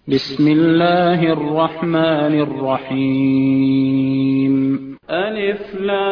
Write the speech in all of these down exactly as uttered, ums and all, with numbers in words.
بسم الله الرحمن الرحيم. ألف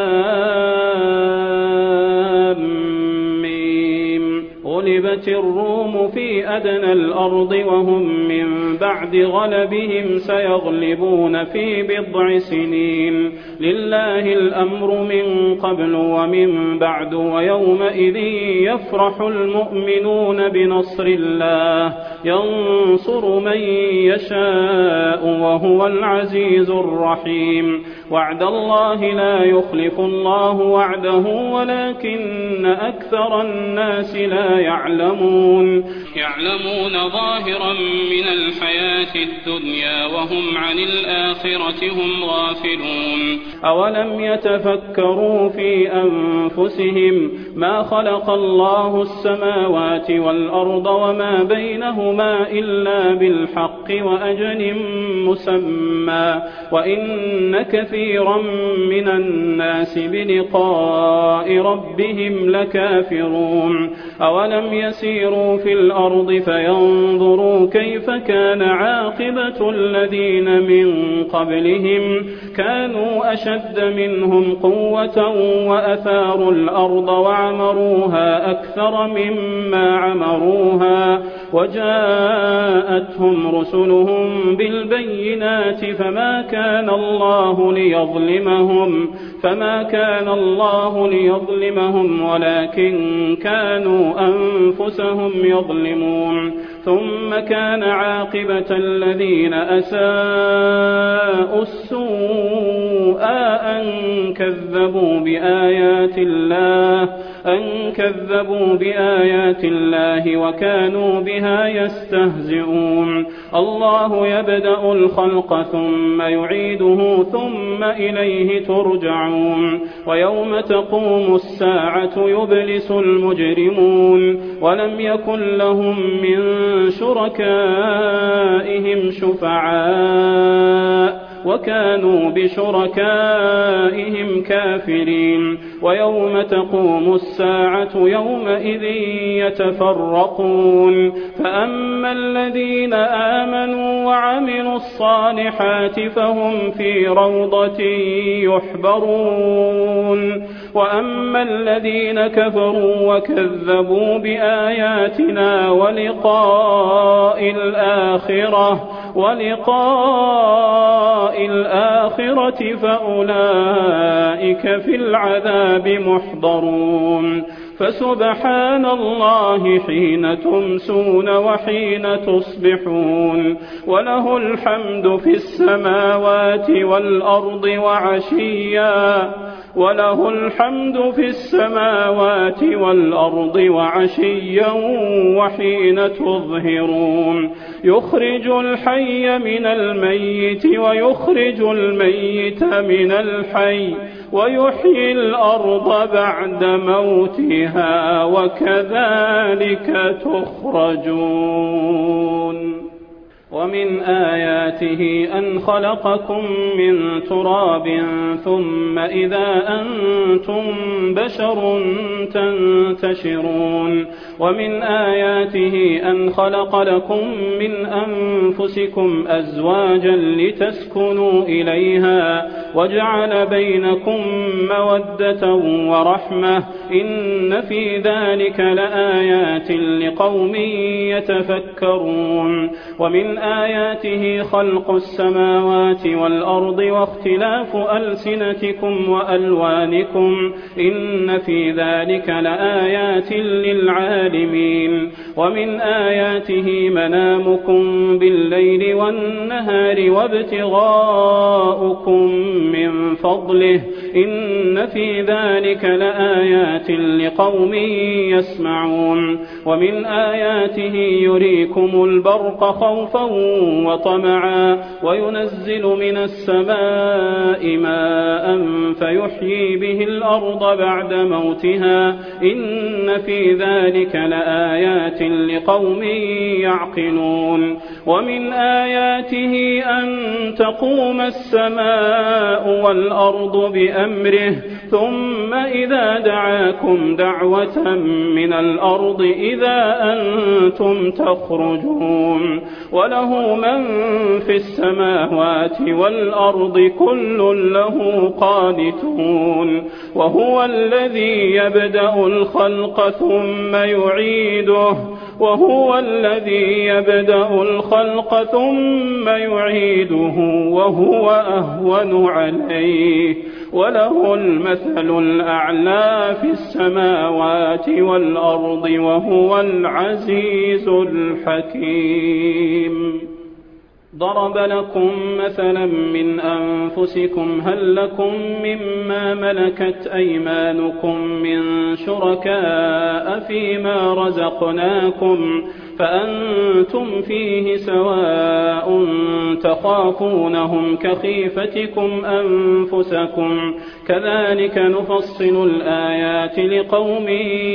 لام ميم. غلبت الروم في أدنى الأرض وهم من بعد غلبهم سيغلبون في بضع سنين. لله الأمر من قبل ومن بعد ويومئذ يفرح المؤمنون بنصر الله ينصر من يشاء وهو العزيز الرحيم. وعد الله لا يخلف الله وعده ولكن أكثر الناس لا يعلمون يعلمون ظاهرا من الحياة الدنيا وهم عن الآخرة هم غافلون. أولم يتفكروا في أنفسهم ما خلق الله السماوات والأرض وما بينهما إلا بالحق وأجل مسمى وإن كثيرا من الناس بلقاء ربهم لكافرون. أولم يسيروا في الأرض فينظروا كيف كان عاقبة الذين من قبلهم كانوا أشد منهم قوة وأثاروا الأرض وعمروها أكثر مما عمروها وجاءتهم رسلهم بالبينات فما كان الله ليظلمهم فما كان الله ليظلمهم ولكن كانوا أنفسهم يظلمون. ثم كان عاقبة الذين أساءوا السوء أن كذبوا بآيات الله أن كذبوا بآيات الله وكانوا بها يستهزئون. الله يبدأ الخلق ثم يعيده ثم إليه ترجعون. ويوم تقوم الساعة يبلس المجرمون ولم يكن لهم من شركائهم شفعاء وكانوا بشركائهم كافرين. ويوم تقوم الساعة يومئذ يتفرقون فأما الذين آمنوا وعملوا الصالحات فهم في روضة يحبرون وأما الذين كفروا وكذبوا بآياتنا ولقاء الآخرة ولقاء الآخرة فأولئك في العذاب محضرون. فسبحان الله حين تمسون وحين تصبحون وله الحمد في السماوات والأرض وعشيا وله الحمد في السماوات والأرض وعشيا وحين تظهرون. يخرج الحي من الميت ويخرج الميت من الحي ويحيي الأرض بعد موتها وكذلك تخرجون. ومن آياته أن خلقكم من تراب ثم إذا أنتم بشر تنتشرون. ومن آياته أن خلق لكم من أنفسكم أزواجا لتسكنوا إليها وجعل بينكم مودة ورحمة إن في ذلك لآيات لقوم يتفكرون. ومن آياته خلق السماوات والأرض واختلاف ألسنتكم وألوانكم إن في ذلك لآيات للعالمين. ومن آياته منامكم بالليل والنهار وابتغاؤكم من فضله إن في ذلك لآيات لقوم يسمعون. ومن آياته يريكم البرق خوفا وطمعا وينزل من السماء ماء فيحيي به الأرض بعد موتها إن في ذلك لآيات لقوم يعقلون. ومن آياته أن تقوم السماء والأرض بأمره ثم إذا دعاكم دعوة من الأرض إذا أنتم تخرجون وله من في السماوات والأرض كل له قانتون وهو الذي يبدأ الخلق ثم يعيده وهو الذي يبدأ الخلق ثم يعيده وهو أهون عليه وله المثل الأعلى في السماوات والأرض وهو العزيز الحكيم. ضرب لكم مثلا من أنفسكم هل لكم مما ملكت أيمانكم من شركاء فيما رزقناكم فأنتم فيه سواء تخافونهم كخيفتكم أنفسكم كذلك نفصل الآيات لقوم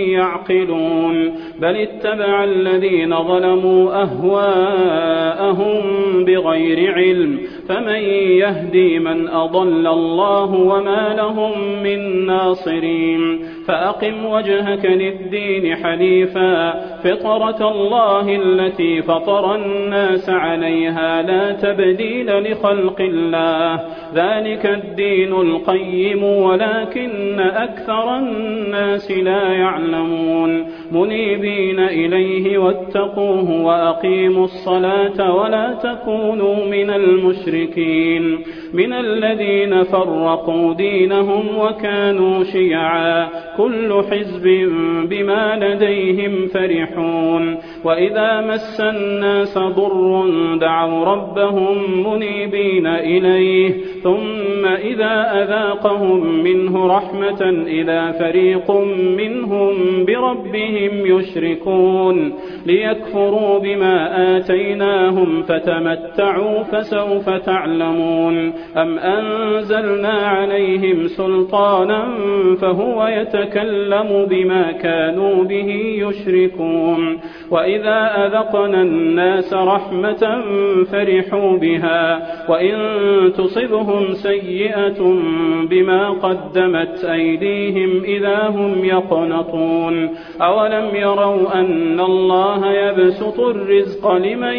يعقلون بل اتبع الذين ظلموا أهواءهم بغير علم فمن يهدي من أضل الله وما لهم من ناصرين فأقم وجهك للدين حنيفا فطرة الله التي فطر الناس عليها لا تبديل لخلق الله ذلك الدين القيم ولكن أكثر الناس لا يعلمون منيبين إليه واتقوه وأقيموا الصلاة ولا تكونوا من المشركين من الذين فرقوا دينهم وكانوا شيعا كل حزب بما لديهم فرحون وإذا مس الناس ضر دعوا ربهم منيبين إليه ثم إذا أذاقهم منه رحمة إذا فريق منهم بربهم يشركون ليكفروا بما آتيناهم فتمتعوا فسوف تعلمون أم أنزلنا عليهم سلطانا فهو يتكلم بما كانوا به يشركون وإذا أذقنا الناس رحمة فرحوا بها وإن تصبهم سيئة بما قدمت أيديهم إذا هم يقنطون أولم يروا أن الله يبسط الرزق لمن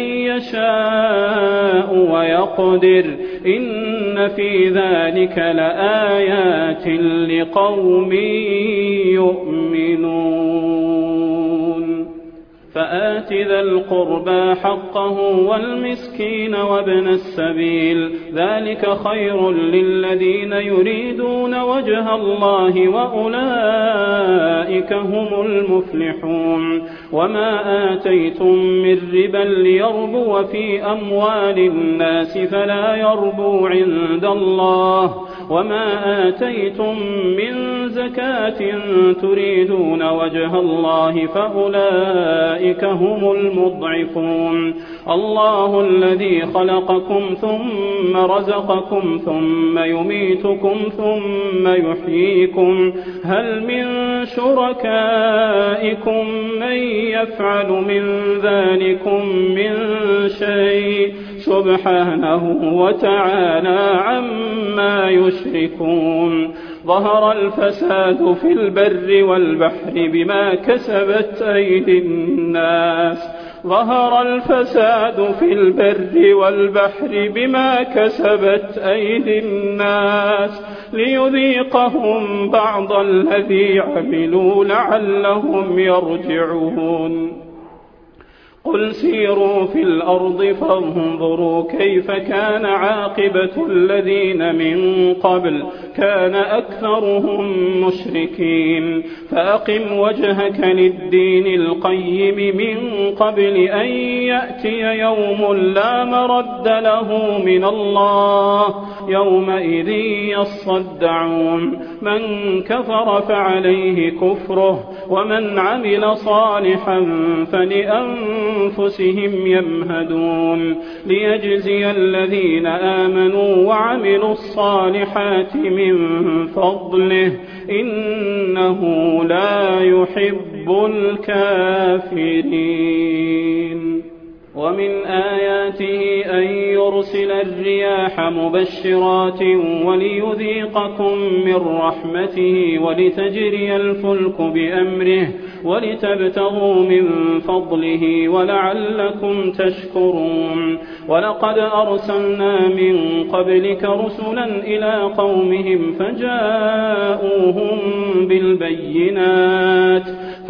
يشاء ويقدر إن في ذلك لآيات لقوم يؤمنون فآت ذا القربى حقه والمسكين وابن السبيل ذلك خير للذين يريدون وجه الله وأولئك هم المفلحون وما آتيتم من ربا ليربو في أموال الناس فلا يربو عند الله وما آتيتم من زكاة تريدون وجه الله فأولئك هم المضعفون الله الذي خلقكم ثم رزقكم ثم يميتكم ثم يحييكم هل من شركائكم من يفعل من ذلكم من شيء سبحانه وتعالى عما يشركون ظهر الفساد في البر والبحر بما كسبت أيدي الناس ظهر الفساد في البر والبحر بما كسبت أيدي الناس ليذيقهم بعض الذي عملوا لعلهم يرجعون قل سيروا في الأرض فانظروا كيف كان عاقبة الذين من قبل كان أكثرهم مشركين فأقم وجهك للدين القيم من قبل أن يأتي يوم لا مرد له من الله يومئذ يصدعون من كفر فعليه كفره ومن عمل صالحا فلأنفسهم أنفسهم يمهدون ليجزي الذين آمنوا وعملوا الصالحات من فضله إنه لا يحب الكافرين ومن آياته أن ليرسل الرياح مبشرات وليذيقكم من رحمته ولتجري الفلك بأمره ولتبتغوا من فضله ولعلكم تشكرون ولقد أرسلنا من قبلك رسلا إلى قومهم فجاءوهم بالبينات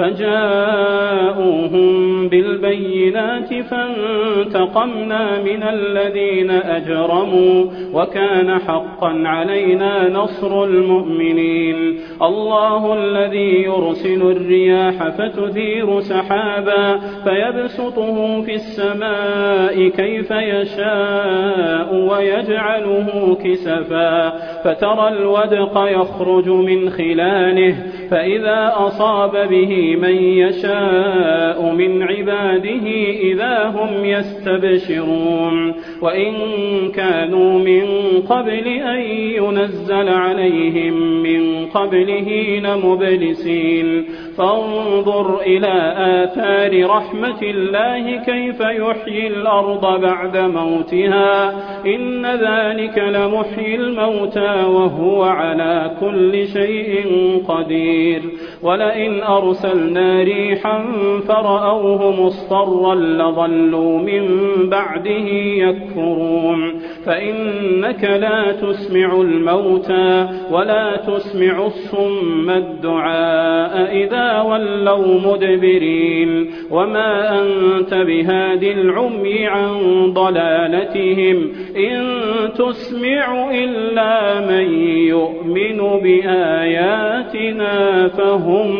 فجاءوهم بالبينات فانتقمنا من الذين أجرموا وكان حقا علينا نصر المؤمنين الله الذي يرسل الرياح فتثير سحابا فيبسطه في السماء كيف يشاء ويجعله كسفا فترى الودق يخرج من خلاله فإذا أصاب به من يشاء من عباده إذا هم يستبشرون وإن كانوا من قبل أن ينزل عليهم من قبله لمبلسين فانظر إلى آثار رحمة الله كيف يحيي الأرض بعد موتها إن ذلك لمحيي الموتى وهو على كل شيء قدير ولئن أرسلنا ريحا فرأوه مصفرا لظلوا من بعده يكفرون فإنك لا تسمع الموتى ولا تسمع الصم الدعاء إذا ولوا مدبرين وما أنت بهاد العمي عن ضلالتهم إن تسمع إلا من يؤمن بآياتنا فهم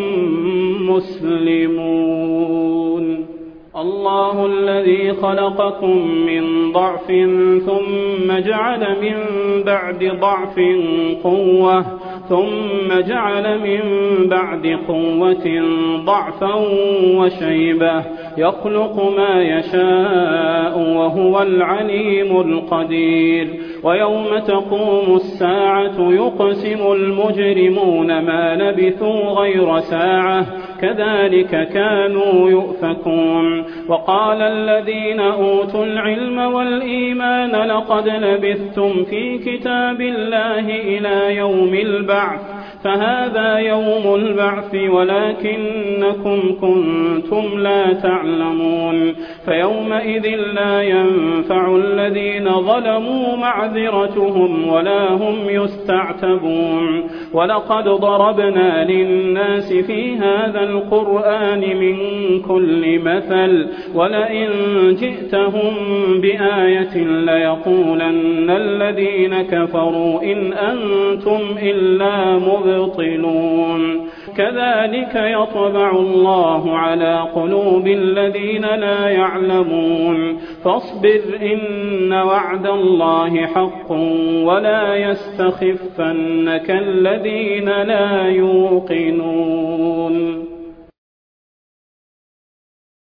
مسلمون الله الذي خلقكم من ضعف ثم جعل من بعد ضعف قوة ثم جعل من بعد قوة ضعفا وشيبة يخلق ما يشاء وهو العليم القدير ويوم تقوم الساعة يقسم المجرمون ما لبثوا غير ساعة كذلك كانوا يؤفكون وقال الذين أوتوا العلم والإيمان لقد لبثتم في كتاب الله إلى يوم البعث فهذا يوم البعث ولكنكم كنتم لا تعلمون فيومئذ لا ينفع الذين ظلموا معذرتهم ولا هم يستعتبون ولقد ضربنا للناس في هذا القرآن من كل مثل ولئن جئتهم بآية ليقولن الذين كفروا إن أنتم إلا مبطلون كذلك يطبع الله على قلوب الذين لا يعلمون فاصبر إن وعد الله حق ولا يستخفنك الذين لا يوقنون